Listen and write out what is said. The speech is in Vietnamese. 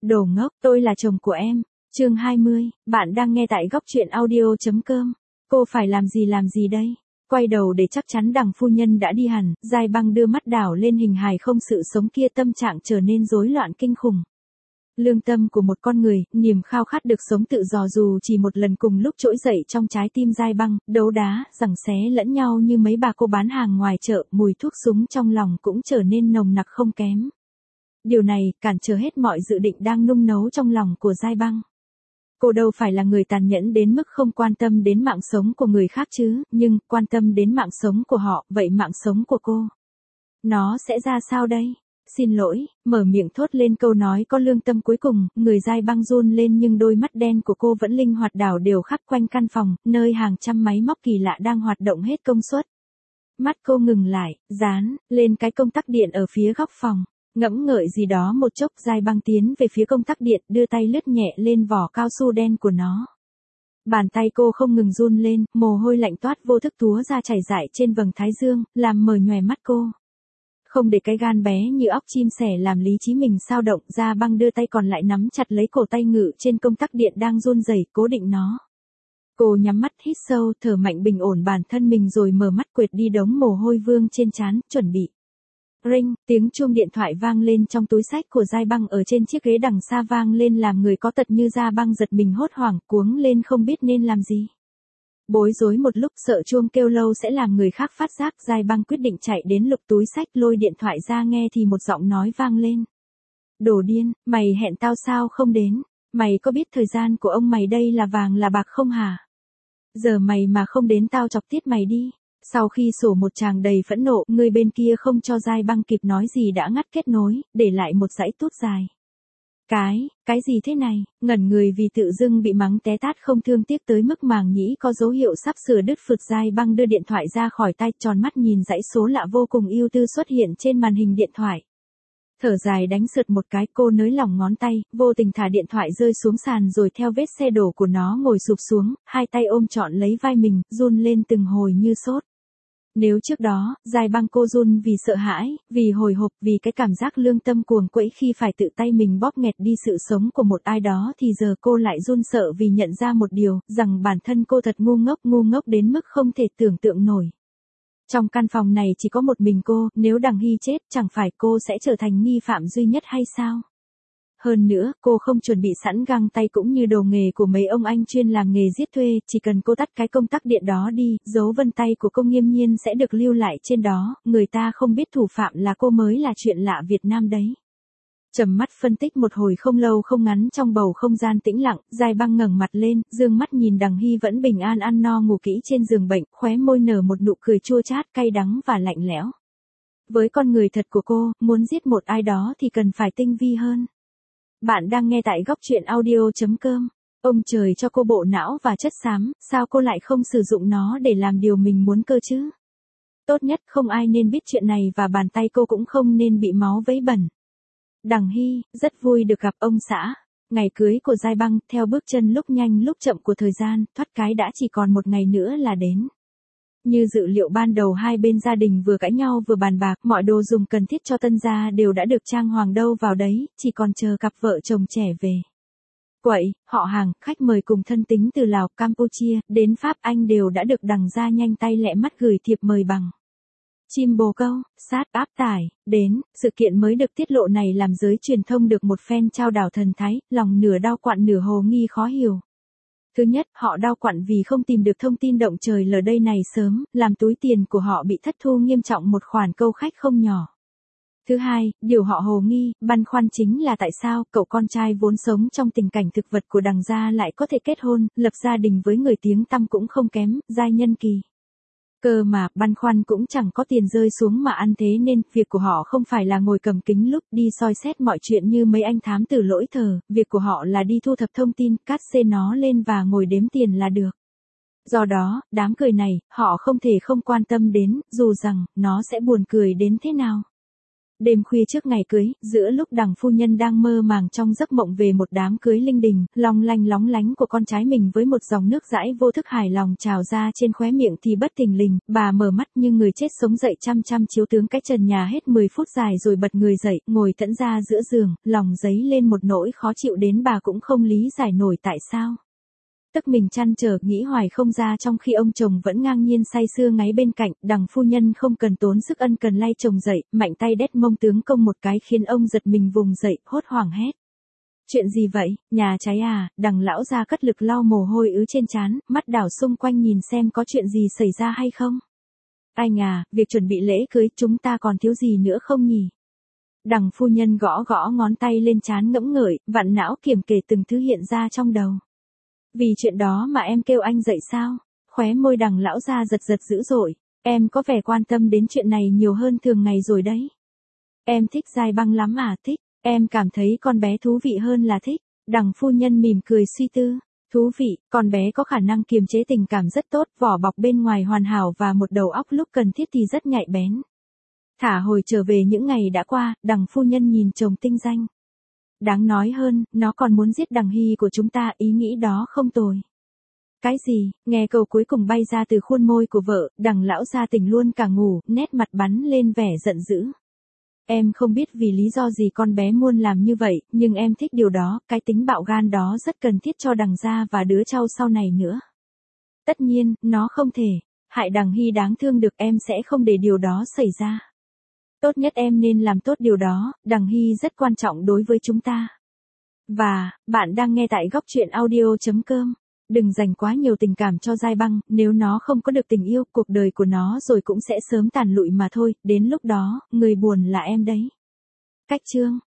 Đồ ngốc, tôi là chồng của em. Chương 20, bạn đang nghe tại góc truyện audio.com. Cô phải làm gì đây? Quay đầu để chắc chắn đằng phu nhân đã đi hẳn, Giai Băng đưa mắt đảo lên hình hài không sự sống kia, tâm trạng trở nên rối loạn kinh khủng. Lương tâm của một con người, niềm khao khát được sống tự do dù chỉ một lần cùng lúc trỗi dậy trong trái tim Giai Băng, đấu đá, giằng xé lẫn nhau như mấy bà cô bán hàng ngoài chợ, mùi thuốc súng trong lòng cũng trở nên nồng nặc không kém. Điều này cản trở hết mọi dự định đang nung nấu trong lòng của Giai Băng. Cô đâu phải là người tàn nhẫn đến mức không quan tâm đến mạng sống của người khác chứ, nhưng quan tâm đến mạng sống của họ, vậy mạng sống của cô, nó sẽ ra sao đây? Xin lỗi, mở miệng thốt lên câu nói có lương tâm cuối cùng, người Giai Băng run lên nhưng đôi mắt đen của cô vẫn linh hoạt đảo đều khắp quanh căn phòng, nơi hàng trăm máy móc kỳ lạ đang hoạt động hết công suất. Mắt cô ngừng lại, dán lên cái công tắc điện ở phía góc phòng. Ngẫm ngợi gì đó một chốc, Giai Băng tiến về phía công tắc điện, đưa tay lướt nhẹ lên vỏ cao su đen của nó. Bàn tay cô không ngừng run lên, mồ hôi lạnh toát vô thức túa ra chảy rải trên vầng thái dương, làm mờ nhòe mắt cô. Không để cái gan bé như óc chim sẻ làm lý trí mình xao động, Giai Băng đưa tay còn lại nắm chặt lấy cổ tay ngự trên công tắc điện đang run rẩy, cố định nó. Cô nhắm mắt hít sâu, thở mạnh bình ổn bản thân mình rồi mở mắt quệt đi đống mồ hôi vương trên trán, chuẩn bị. Ring, tiếng chuông điện thoại vang lên trong túi xách của Giai Băng ở trên chiếc ghế đằng xa vang lên làm người có tật như Giai Băng giật mình hốt hoảng, cuống lên không biết nên làm gì. Bối rối một lúc, sợ chuông kêu lâu sẽ làm người khác phát giác, Giai Băng quyết định chạy đến lục túi xách lôi điện thoại ra nghe thì một giọng nói vang lên. Đồ điên, mày hẹn tao sao không đến? Mày có biết thời gian của ông mày đây là vàng là bạc không hả? Giờ mày mà không đến tao chọc tiết mày đi. Sau khi sổ một tràng đầy phẫn nộ, người bên kia không cho Giai Băng kịp nói gì đã ngắt kết nối, để lại một dãy tút dài. Cái gì thế này? Ngẩn người vì tự dưng bị mắng té tát không thương tiếc tới mức màng nhĩ có dấu hiệu sắp sửa đứt phượt, Giai Băng đưa điện thoại ra khỏi tay, tròn mắt nhìn dãy số lạ vô cùng ưu tư xuất hiện trên màn hình điện thoại. Thở dài đánh sượt một cái, cô nới lỏng ngón tay, vô tình thả điện thoại rơi xuống sàn rồi theo vết xe đổ của nó ngồi sụp xuống, hai tay ôm trọn lấy vai mình, run lên từng hồi như sốt. Nếu trước đó, Giai Băng cô run vì sợ hãi, vì hồi hộp, vì cái cảm giác lương tâm cuồng quẫy khi phải tự tay mình bóp nghẹt đi sự sống của một ai đó, thì giờ cô lại run sợ vì nhận ra một điều, rằng bản thân cô thật ngu ngốc đến mức không thể tưởng tượng nổi. Trong căn phòng này chỉ có một mình cô, nếu Đằng Hy chết, chẳng phải cô sẽ trở thành nghi phạm duy nhất hay sao? Hơn nữa, cô không chuẩn bị sẵn găng tay cũng như đồ nghề của mấy ông anh chuyên làm nghề giết thuê, chỉ cần cô tắt cái công tắc điện đó đi, dấu vân tay của cô nghiêm nhiên sẽ được lưu lại trên đó, người ta không biết thủ phạm là cô mới là chuyện lạ Việt Nam đấy. Trầm mắt phân tích một hồi không lâu không ngắn trong bầu không gian tĩnh lặng, Giai Băng ngẩng mặt lên, dương mắt nhìn Đằng Hy vẫn bình an ăn no ngủ kỹ trên giường bệnh, khóe môi nở một nụ cười chua chát, cay đắng và lạnh lẽo. Với con người thật của cô, muốn giết một ai đó thì cần phải tinh vi hơn. Bạn đang nghe tại góc truyện audio.com. Ông trời cho cô bộ não và chất xám, sao cô lại không sử dụng nó để làm điều mình muốn cơ chứ? Tốt nhất không ai nên biết chuyện này và bàn tay cô cũng không nên bị máu vấy bẩn. Đằng Hy, rất vui được gặp ông xã. Ngày cưới của Giai Băng, theo bước chân lúc nhanh lúc chậm của thời gian, thoát cái đã chỉ còn một ngày nữa là đến. Như dự liệu ban đầu, hai bên gia đình vừa cãi nhau vừa bàn bạc, mọi đồ dùng cần thiết cho tân gia đều đã được trang hoàng đâu vào đấy, chỉ còn chờ cặp vợ chồng trẻ về. Quậy, họ hàng, khách mời cùng thân tín từ Lào, Campuchia, đến Pháp, Anh đều đã được Đằng gia nhanh tay lẹ mắt gửi thiệp mời bằng chim bồ câu, sát áp tải, đến. Sự kiện mới được tiết lộ này làm giới truyền thông được một phen trao đảo thần thái, lòng nửa đau quặn nửa hồ nghi khó hiểu. Thứ nhất, họ đau quặn vì không tìm được thông tin động trời lở đây này sớm, làm túi tiền của họ bị thất thu nghiêm trọng một khoản câu khách không nhỏ. Thứ hai, điều họ hồ nghi, băn khoăn chính là tại sao cậu con trai vốn sống trong tình cảnh thực vật của Đằng gia lại có thể kết hôn, lập gia đình với người tiếng tăm cũng không kém, Giai Nhân Kỳ. Cơ mà, băn khoăn cũng chẳng có tiền rơi xuống mà ăn, thế nên, việc của họ không phải là ngồi cầm kính lúp đi soi xét mọi chuyện như mấy anh thám tử lỗi thờ, việc của họ là đi thu thập thông tin, cắt xê nó lên và ngồi đếm tiền là được. Do đó, đám cười này, họ không thể không quan tâm đến, dù rằng, nó sẽ buồn cười đến thế nào. Đêm khuya trước ngày cưới, giữa lúc Đằng phu nhân đang mơ màng trong giấc mộng về một đám cưới linh đình, long lanh lóng lánh của con trai mình với một dòng nước dãi vô thức hài lòng trào ra trên khóe miệng thì bất thình lình, bà mở mắt như người chết sống dậy chăm chăm chiếu tướng cái trần nhà hết 10 phút dài rồi bật người dậy, ngồi thẫn ra giữa giường, lòng dấy lên một nỗi khó chịu đến bà cũng không lý giải nổi tại sao. Tức mình trăn trở nghĩ hoài không ra trong khi ông chồng vẫn ngang nhiên say sưa ngáy bên cạnh, Đằng phu nhân không cần tốn sức ân cần lay chồng dậy, mạnh tay đét mông tướng công một cái khiến ông giật mình vùng dậy, hốt hoảng hét. Chuyện gì vậy, nhà cháy à? Đằng lão ra cất lực lau mồ hôi ứ trên trán, mắt đảo xung quanh nhìn xem có chuyện gì xảy ra hay không. Anh à, việc chuẩn bị lễ cưới chúng ta còn thiếu gì nữa không nhỉ? Đằng phu nhân gõ gõ ngón tay lên trán ngẫm ngợi, vặn não kiểm kê từng thứ hiện ra trong đầu. Vì chuyện đó mà em kêu anh dậy sao? Khóe môi Đằng lão ra giật giật dữ dội. Em có vẻ quan tâm đến chuyện này nhiều hơn thường ngày rồi đấy. Em thích Giai Băng lắm à? Thích. Em cảm thấy con bé thú vị hơn là thích. Đằng phu nhân mỉm cười suy tư. Thú vị, con bé có khả năng kiềm chế tình cảm rất tốt, vỏ bọc bên ngoài hoàn hảo và một đầu óc lúc cần thiết thì rất nhạy bén. Thả hồi trở về những ngày đã qua, Đằng phu nhân nhìn chồng tinh danh. Đáng nói hơn, nó còn muốn giết Đằng Hy của chúng ta, ý nghĩ đó không tồi. Cái gì? Nghe câu cuối cùng bay ra từ khuôn môi của vợ, Đằng lão ra tỉnh luôn cả ngủ, nét mặt bắn lên vẻ giận dữ. Em không biết vì lý do gì con bé muốn làm như vậy, nhưng em thích điều đó, cái tính bạo gan đó rất cần thiết cho Đằng gia và đứa cháu sau này nữa. Tất nhiên, nó không thể hại Đằng Hy đáng thương được, em sẽ không để điều đó xảy ra. Tốt nhất em nên làm tốt điều đó, Đằng Hy rất quan trọng đối với chúng ta. Và, bạn đang nghe tại góc truyện audio.com. Đừng dành quá nhiều tình cảm cho Giai Băng, nếu nó không có được tình yêu, cuộc đời của nó rồi cũng sẽ sớm tàn lụi mà thôi, đến lúc đó, người buồn là em đấy. Cách chương